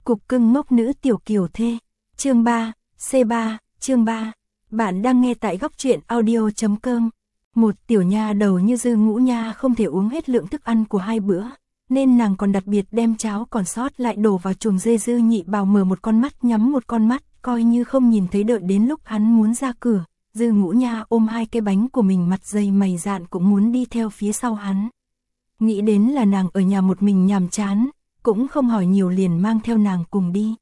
Cục cưng ngốc nữ tiểu kiều thê. Chương 3, C3, chương 3. Bạn đang nghe tại góc truyện audio.com. Một tiểu nha đầu như Dư Ngũ Nha không thể uống hết lượng thức ăn của 2 bữa, nên nàng còn đặc biệt đem cháo còn sót lại đổ vào chuồng dê. Dư Nhị Bảo mở một con mắt nhắm một con mắt, coi như không nhìn thấy. Đợi đến lúc hắn muốn ra cửa, Dư Ngũ Nha ôm 2 cái bánh của mình, mặt dày mày dạn cũng muốn đi theo phía sau hắn. Nghĩ đến là nàng ở nhà một mình nhàm chán, cũng không hỏi nhiều liền mang theo nàng cùng đi.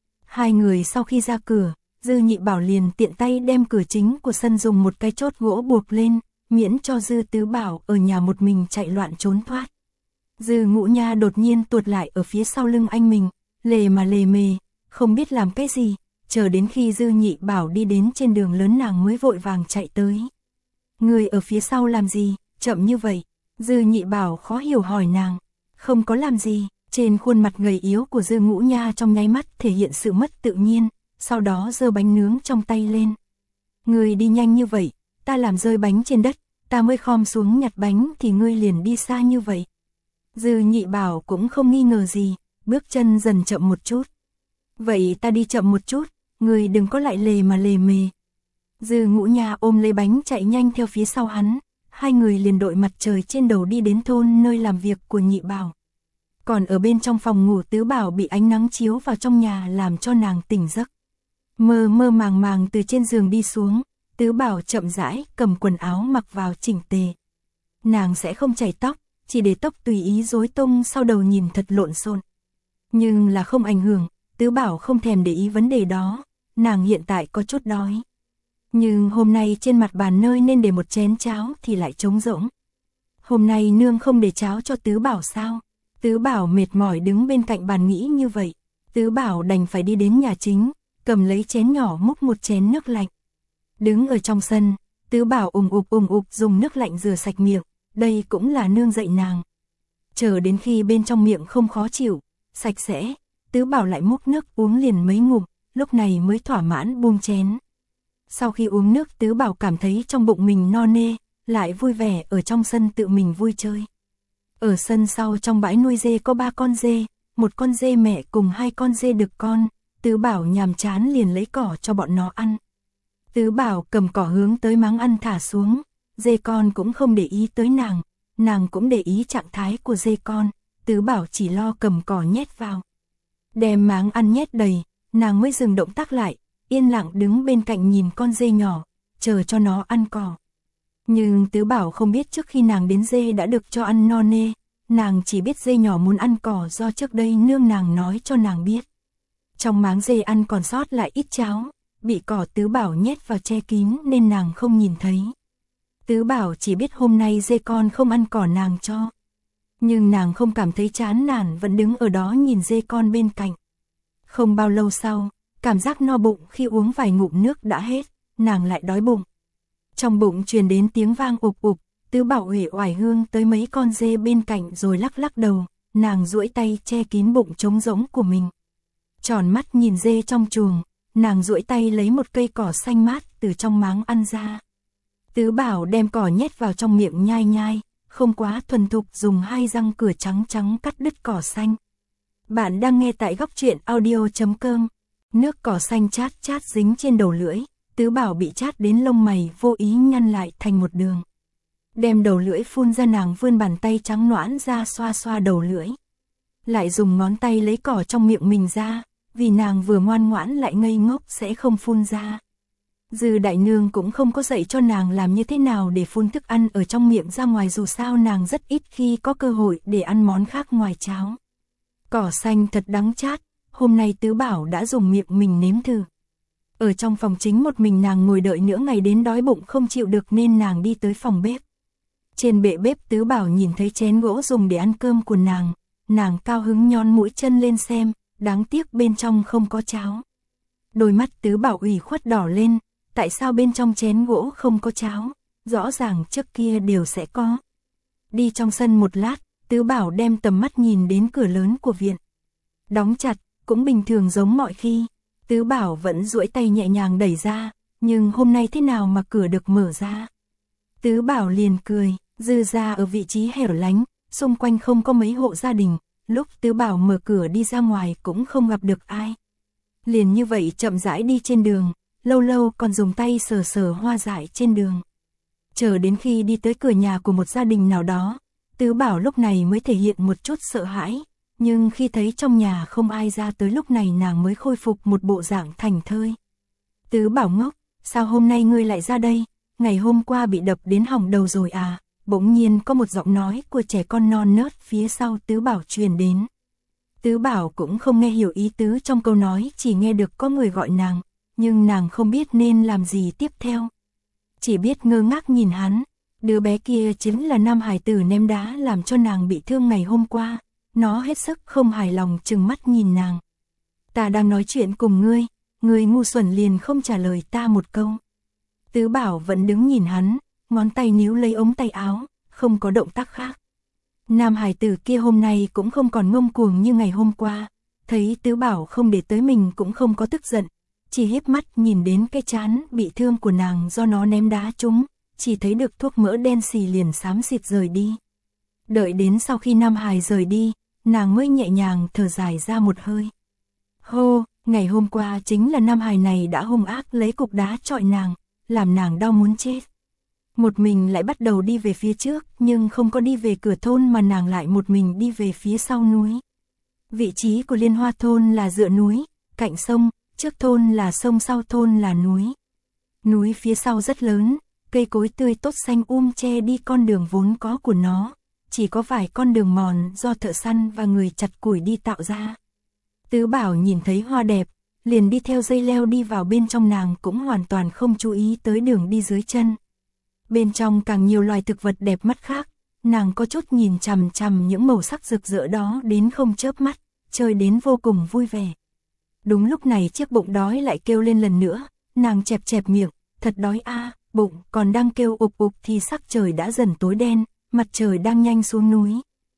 2 người sau khi ra cửa, Dư Nhị Bảo liền tiện tay đem cửa chính của sân dùng một cái chốt gỗ buộc lên, miễn cho Dư Tứ Bảo ở nhà một mình chạy loạn trốn thoát. Dư Ngũ Nha đột nhiên tuột lại ở phía sau lưng anh mình, lề mà lề mề, không biết làm cái gì, chờ đến khi Dư Nhị Bảo đi đến trên đường lớn nàng mới vội vàng chạy tới. Người ở phía sau làm gì, chậm như vậy? Dư Nhị Bảo khó hiểu hỏi nàng. Không có làm gì. Trên khuôn mặt gầy yếu của Dư Ngũ Nha trong nháy mắt thể hiện sự mất tự nhiên, sau đó giơ bánh nướng trong tay lên. Ngươi đi nhanh như vậy, ta làm rơi bánh trên đất, ta mới khom xuống nhặt bánh thì ngươi liền đi xa như vậy. Dư Nhị Bảo cũng không nghi ngờ gì, bước chân dần chậm một chút. Vậy ta đi chậm một chút, ngươi đừng có lại lề mà lề mề. Dư Ngũ Nha ôm lấy bánh chạy nhanh theo phía sau hắn, 2 người liền đội mặt trời trên đầu đi đến thôn nơi làm việc của Nhị Bảo. Còn ở bên trong phòng ngủ Tứ Bảo bị ánh nắng chiếu vào trong nhà làm cho nàng tỉnh giấc. Mơ mơ màng màng từ trên giường đi xuống, Tứ Bảo chậm rãi cầm quần áo mặc vào chỉnh tề. Nàng sẽ không chải tóc, chỉ để tóc tùy ý rối tung sau đầu nhìn thật lộn xộn. Nhưng là không ảnh hưởng, Tứ Bảo không thèm để ý vấn đề đó, nàng hiện tại có chút đói. Nhưng hôm nay trên mặt bàn nơi nên để một chén cháo thì lại trống rỗng. Hôm nay nương không để cháo cho Tứ Bảo sao? Tứ Bảo mệt mỏi đứng bên cạnh bàn nghĩ như vậy. Tứ Bảo đành phải đi đến nhà chính, cầm lấy chén nhỏ múc một chén nước lạnh. Đứng ở trong sân, Tứ Bảo ùng ục dùng nước lạnh rửa sạch miệng, đây cũng là nương dạy nàng. Chờ đến khi bên trong miệng không khó chịu, sạch sẽ, Tứ Bảo lại múc nước uống liền mấy ngụm, lúc này mới thỏa mãn buông chén. Sau khi uống nước Tứ Bảo cảm thấy trong bụng mình no nê, lại vui vẻ ở trong sân tự mình vui chơi. Ở sân sau trong bãi nuôi dê có 3 con dê, 1 con dê mẹ cùng 2 con dê đực con, Tứ Bảo nhàm chán liền lấy cỏ cho bọn nó ăn. Tứ Bảo cầm cỏ hướng tới máng ăn thả xuống, dê con cũng không để ý tới nàng cũng để ý trạng thái của dê con, Tứ Bảo chỉ lo cầm cỏ nhét vào. Đem máng ăn nhét đầy, nàng mới dừng động tác lại, yên lặng đứng bên cạnh nhìn con dê nhỏ, chờ cho nó ăn cỏ. Nhưng Tứ Bảo không biết trước khi nàng đến dê đã được cho ăn no nê, nàng chỉ biết dê nhỏ muốn ăn cỏ do trước đây nương nàng nói cho nàng biết. Trong máng dê ăn còn sót lại ít cháo, bị cỏ Tứ Bảo nhét vào che kín nên nàng không nhìn thấy. Tứ Bảo chỉ biết hôm nay dê con không ăn cỏ nàng cho. Nhưng nàng không cảm thấy chán nản, vẫn đứng ở đó nhìn dê con bên cạnh. Không bao lâu sau, cảm giác no bụng khi uống vài ngụm nước đã hết, nàng lại đói bụng. Trong bụng truyền đến tiếng vang ục ục, Tứ Bảo uể oải hương tới mấy con dê bên cạnh rồi lắc lắc đầu, nàng duỗi tay che kín bụng trống rỗng của mình. Tròn mắt nhìn dê trong chuồng, nàng duỗi tay lấy một cây cỏ xanh mát từ trong máng ăn ra. Tứ Bảo đem cỏ nhét vào trong miệng nhai nhai, không quá thuần thục dùng 2 răng cửa trắng trắng cắt đứt cỏ xanh. Bạn đang nghe tại góc truyện audio.com. Nước cỏ xanh chát chát dính trên đầu lưỡi, Tứ Bảo bị chát đến lông mày vô ý nhăn lại thành một đường. Đem đầu lưỡi phun ra, nàng vươn bàn tay trắng nõn ra xoa xoa đầu lưỡi. Lại dùng ngón tay lấy cỏ trong miệng mình ra, vì nàng vừa ngoan ngoãn lại ngây ngốc sẽ không phun ra. Dư đại nương cũng không có dạy cho nàng làm như thế nào để phun thức ăn ở trong miệng ra ngoài, dù sao nàng rất ít khi có cơ hội để ăn món khác ngoài cháo. Cỏ xanh thật đắng chát, hôm nay Tứ Bảo đã dùng miệng mình nếm thử. Ở trong phòng chính một mình nàng ngồi đợi nửa ngày đến đói bụng không chịu được nên nàng đi tới phòng bếp. Trên bệ bếp Tứ Bảo nhìn thấy chén gỗ dùng để ăn cơm của nàng cao hứng nhón mũi chân lên xem, đáng tiếc bên trong không có cháo. Đôi mắt Tứ Bảo ủy khuất đỏ lên, tại sao bên trong chén gỗ không có cháo, rõ ràng trước kia đều sẽ có. Đi trong sân một lát, Tứ Bảo đem tầm mắt nhìn đến cửa lớn của viện. Đóng chặt, cũng bình thường giống mọi khi. Tứ Bảo vẫn duỗi tay nhẹ nhàng đẩy ra, nhưng hôm nay thế nào mà cửa được mở ra. Tứ Bảo liền cười, Dư gia ở vị trí hẻo lánh, xung quanh không có mấy hộ gia đình, lúc Tứ Bảo mở cửa đi ra ngoài cũng không gặp được ai. Liền như vậy chậm rãi đi trên đường, lâu lâu còn dùng tay sờ sờ hoa dại trên đường. Chờ đến khi đi tới cửa nhà của một gia đình nào đó, Tứ Bảo lúc này mới thể hiện một chút sợ hãi, nhưng khi thấy trong nhà không ai ra tới lúc này nàng mới khôi phục một bộ dạng thành thơi. Tứ Bảo ngốc, sao hôm nay ngươi lại ra đây, ngày hôm qua bị đập đến hỏng đầu rồi à, bỗng nhiên có một giọng nói của trẻ con non nớt phía sau Tứ Bảo truyền đến. Tứ Bảo cũng không nghe hiểu ý tứ trong câu nói, chỉ nghe được có người gọi nàng, nhưng nàng không biết nên làm gì tiếp theo. Chỉ biết ngơ ngác nhìn hắn, đứa bé kia chính là nam hài tử ném đá làm cho nàng bị thương ngày hôm qua, nó hết sức không hài lòng trừng mắt nhìn nàng. Ta đang nói chuyện cùng ngươi ngu xuẩn liền không trả lời ta một câu. Tứ Bảo vẫn đứng nhìn hắn, ngón tay níu lấy ống tay áo, không có động tác khác. Nam hài tử kia hôm nay cũng không còn ngông cuồng như ngày hôm qua, thấy Tứ Bảo không để tới mình cũng không có tức giận, chỉ híp mắt nhìn đến cái trán bị thương của nàng do nó ném đá trúng, chỉ thấy được thuốc mỡ đen xì liền xám xịt rời đi. Đợi đến sau khi Nam hài rời đi, nàng mới nhẹ nhàng thở dài ra một hơi. Hô, ngày hôm qua chính là Nam hài này đã hung ác lấy cục đá chọi nàng, làm nàng đau muốn chết. Một mình lại bắt đầu đi về phía trước, nhưng không có đi về cửa thôn mà nàng lại một mình đi về phía sau núi. Vị trí của Liên Hoa thôn là dựa núi, cạnh sông, trước thôn là sông, sau thôn là núi. Núi phía sau rất lớn, cây cối tươi tốt xanh che đi con đường vốn có của nó, chỉ có vài con đường mòn do thợ săn và người chặt củi đi tạo ra. Tứ Bảo nhìn thấy hoa đẹp, liền đi theo dây leo đi vào bên trong, nàng cũng hoàn toàn không chú ý tới đường đi dưới chân. Bên trong càng nhiều loài thực vật đẹp mắt khác, nàng có chút nhìn chằm chằm những màu sắc rực rỡ đó đến không chớp mắt, chơi đến vô cùng vui vẻ. Đúng lúc này chiếc bụng đói lại kêu lên lần nữa, nàng chẹp chẹp miệng, thật đói a, bụng còn đang kêu ục ục thì sắc trời đã dần tối đen, mặt trời đang nhanh xuống núi.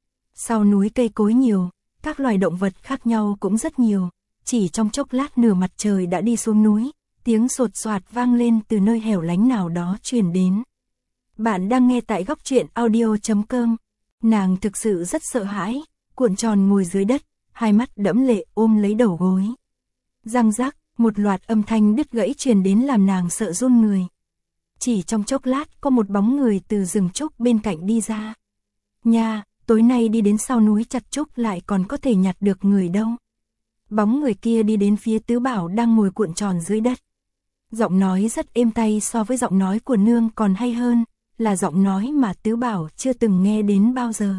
Sau núi cây cối nhiều, các loài động vật khác nhau cũng rất nhiều, chỉ trong chốc lát nửa mặt trời đã đi xuống núi, tiếng sột soạt vang lên từ nơi hẻo lánh nào đó truyền đến. Bạn đang nghe tại góc truyện audio.com. Nàng thực sự rất sợ hãi, cuộn tròn ngồi dưới đất, hai mắt đẫm lệ ôm lấy đầu gối. Răng rắc, một loạt âm thanh đứt gãy truyền đến làm nàng sợ run người. Chỉ trong chốc lát có một bóng người từ rừng trúc bên cạnh đi ra. Nha, tối nay đi đến sau núi chặt trúc lại còn có thể nhặt được người đâu. Bóng người kia đi đến phía Tứ Bảo đang ngồi cuộn tròn dưới đất. Giọng nói rất êm tai, so với giọng nói của nương còn hay hơn, là giọng nói mà Tứ Bảo chưa từng nghe đến bao giờ.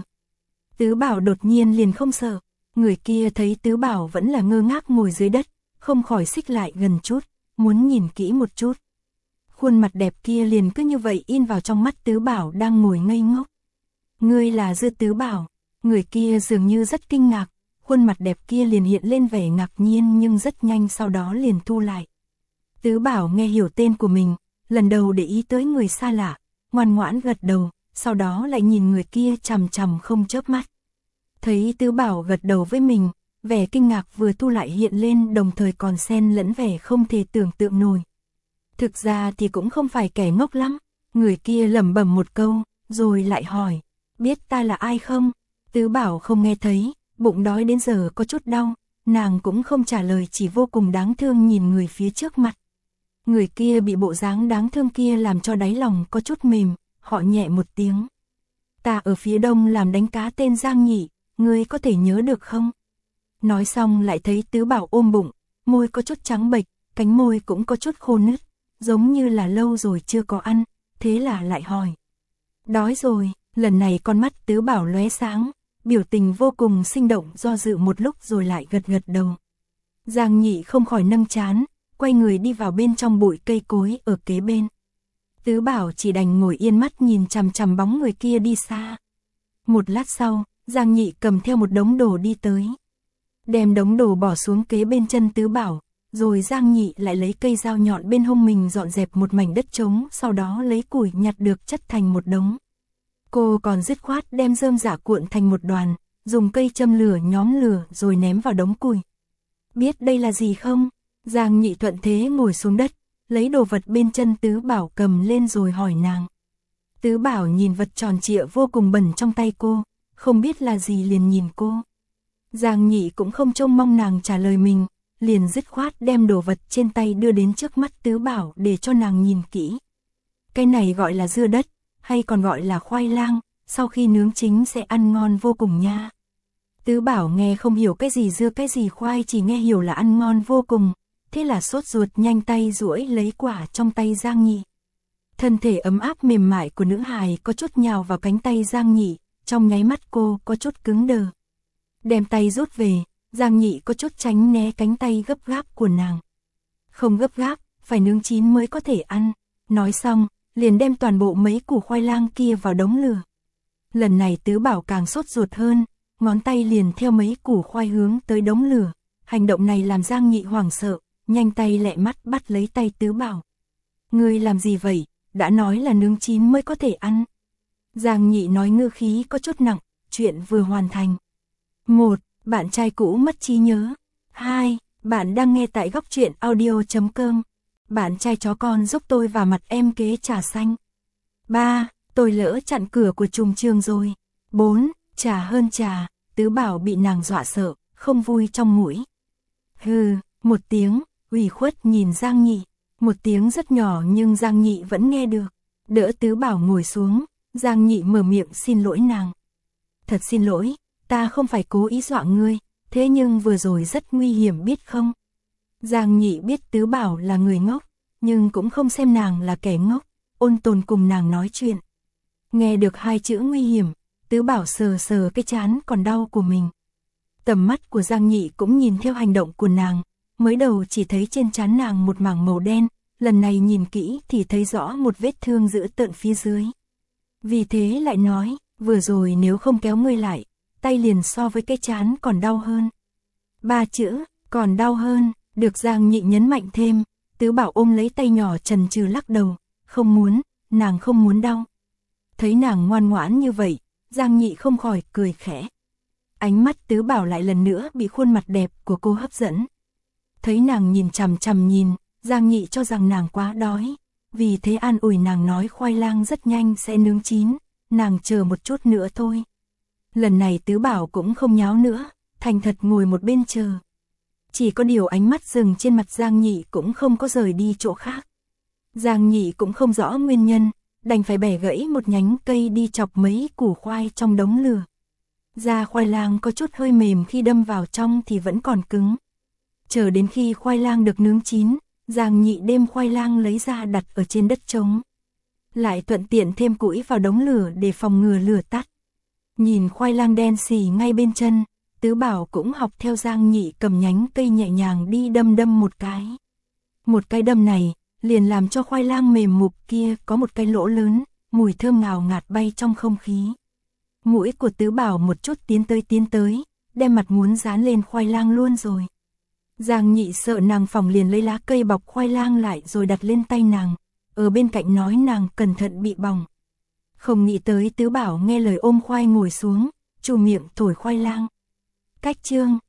Tứ Bảo đột nhiên liền không sợ, người kia thấy Tứ Bảo vẫn là ngơ ngác ngồi dưới đất, không khỏi xích lại gần chút, muốn nhìn kỹ một chút. Khuôn mặt đẹp kia liền cứ như vậy in vào trong mắt Tứ Bảo đang ngồi ngây ngốc. Ngươi là Dư Tứ Bảo? Người kia dường như rất kinh ngạc, khuôn mặt đẹp kia liền hiện lên vẻ ngạc nhiên nhưng rất nhanh sau đó liền thu lại. Tứ Bảo nghe hiểu tên của mình, lần đầu để ý tới người xa lạ, ngoan ngoãn gật đầu, sau đó lại nhìn người kia chằm chằm không chớp mắt. Thấy Tứ Bảo gật đầu với mình, vẻ kinh ngạc vừa thu lại hiện lên, đồng thời còn xen lẫn vẻ không thể tưởng tượng nổi. Thực ra thì cũng không phải kẻ ngốc lắm, người kia lẩm bẩm một câu, rồi lại hỏi, biết ta là ai không? Tứ Bảo không nghe thấy, bụng đói đến giờ có chút đau, nàng cũng không trả lời, chỉ vô cùng đáng thương nhìn người phía trước mặt. Người kia bị bộ dáng đáng thương kia làm cho đáy lòng có chút mềm, họ nhẹ một tiếng. Ta ở phía đông làm đánh cá tên Giang Nhị, ngươi có thể nhớ được không? Nói xong lại thấy Tứ Bảo ôm bụng, môi có chút trắng bệch, cánh môi cũng có chút khô nứt, giống như là lâu rồi chưa có ăn, thế là lại hỏi. Đói rồi, lần này con mắt Tứ Bảo lóe sáng, biểu tình vô cùng sinh động, do dự một lúc rồi lại gật gật đầu. Giang Nhị không khỏi nâng trán, quay người đi vào bên trong bụi cây cối ở kế bên. Tứ Bảo chỉ đành ngồi yên mắt nhìn chằm chằm bóng người kia đi xa. Một lát sau, Giang Nhị cầm theo một đống đồ đi tới. Đem đống đồ bỏ xuống kế bên chân Tứ Bảo, rồi Giang Nhị lại lấy cây dao nhọn bên hông mình dọn dẹp một mảnh đất trống, sau đó lấy củi nhặt được chất thành một đống. Cô còn dứt khoát đem rơm rạ cuộn thành một đoàn, dùng cây châm lửa nhóm lửa rồi ném vào đống củi. Biết đây là gì không? Giang Nhị thuận thế ngồi xuống đất, lấy đồ vật bên chân Tứ Bảo cầm lên rồi hỏi nàng. Tứ Bảo nhìn vật tròn trịa vô cùng bẩn trong tay cô, không biết là gì liền nhìn cô. Giang Nhị cũng không trông mong nàng trả lời mình, liền dứt khoát đem đồ vật trên tay đưa đến trước mắt Tứ Bảo để cho nàng nhìn kỹ. Cái này gọi là dưa đất, hay còn gọi là khoai lang, sau khi nướng chín sẽ ăn ngon vô cùng nha. Tứ Bảo nghe không hiểu cái gì dưa cái gì khoai, chỉ nghe hiểu là ăn ngon vô cùng, thế là sốt ruột nhanh tay duỗi lấy quả trong tay Giang Nhị. Thân thể ấm áp mềm mại của nữ hài có chút nhào vào cánh tay Giang Nhị, trong nháy mắt cô có chút cứng đờ. Đem tay rút về, Giang Nhị có chút tránh né cánh tay gấp gáp của nàng. Không gấp gáp, phải nướng chín mới có thể ăn. Nói xong, liền đem toàn bộ mấy củ khoai lang kia vào đống lửa. Lần này Tứ Bảo càng sốt ruột hơn, ngón tay liền theo mấy củ khoai hướng tới đống lửa. Hành động này làm Giang Nhị hoảng sợ, nhanh tay lẹ mắt bắt lấy tay Tứ Bảo. Ngươi làm gì vậy, đã nói là nướng chín mới có thể ăn. Giang Nhị nói ngữ khí có chút nặng, chuyện vừa hoàn thành. 1. Bạn trai cũ mất trí nhớ. 2. Bạn đang nghe tại góc truyện audio.com. Bạn trai chó con giúp tôi và mặt em kế trà xanh. 3. Tôi lỡ chặn cửa của trùng trường rồi. 4. Trà hơn trà, Tứ Bảo bị nàng dọa sợ, không vui trong mũi. Hừ, một tiếng, ủy khuất nhìn Giang Nhị. Một tiếng rất nhỏ nhưng Giang Nhị vẫn nghe được. Đỡ Tứ Bảo ngồi xuống, Giang Nhị mở miệng xin lỗi nàng. Thật xin lỗi, ta không phải cố ý dọa ngươi, thế nhưng vừa rồi rất nguy hiểm biết không? Giang Nhị biết Tứ Bảo là người ngốc, nhưng cũng không xem nàng là kẻ ngốc, ôn tồn cùng nàng nói chuyện. Nghe được hai chữ nguy hiểm, Tứ Bảo sờ sờ cái trán còn đau của mình. Tầm mắt của Giang Nhị cũng nhìn theo hành động của nàng, mới đầu chỉ thấy trên trán nàng một mảng màu đen, lần này nhìn kỹ thì thấy rõ một vết thương dữ tợn phía dưới. Vì thế lại nói, vừa rồi nếu không kéo ngươi lại, tay liền so với cái trán còn đau hơn. 3 chữ, còn đau hơn, được Giang Nhị nhấn mạnh thêm, Tứ Bảo ôm lấy tay nhỏ chần chừ lắc đầu, không muốn, nàng không muốn đau. Thấy nàng ngoan ngoãn như vậy, Giang Nhị không khỏi cười khẽ. Ánh mắt Tứ Bảo lại lần nữa bị khuôn mặt đẹp của cô hấp dẫn. Thấy nàng nhìn chằm chằm nhìn, Giang Nhị cho rằng nàng quá đói, vì thế an ủi nàng nói khoai lang rất nhanh sẽ nướng chín, nàng chờ một chút nữa thôi. Lần này Tứ Bảo cũng không nháo nữa, thành thật ngồi một bên chờ. Chỉ có điều ánh mắt dừng trên mặt Giang Nhị cũng không có rời đi chỗ khác. Giang Nhị cũng không rõ nguyên nhân, đành phải bẻ gãy một nhánh cây đi chọc mấy củ khoai trong đống lửa. Da khoai lang có chút hơi mềm, khi đâm vào trong thì vẫn còn cứng. Chờ đến khi khoai lang được nướng chín, Giang Nhị đem khoai lang lấy ra đặt ở trên đất trống. Lại thuận tiện thêm củi vào đống lửa để phòng ngừa lửa tắt. Nhìn khoai lang đen xì ngay bên chân, Tứ Bảo cũng học theo Giang Nhị cầm nhánh cây nhẹ nhàng đi đâm một cái. Một cái đâm này, liền làm cho khoai lang mềm mục kia có một cái lỗ lớn, mùi thơm ngào ngạt bay trong không khí. Mũi của Tứ Bảo một chút tiến tới, đem mặt muốn dán lên khoai lang luôn rồi. Giang Nhị sợ nàng phỏng liền lấy lá cây bọc khoai lang lại rồi đặt lên tay nàng, ở bên cạnh nói nàng cẩn thận bị bỏng. Không nghĩ tới Tứ Bảo nghe lời ôm khoai ngồi xuống, chu miệng thổi khoai lang. Cách chương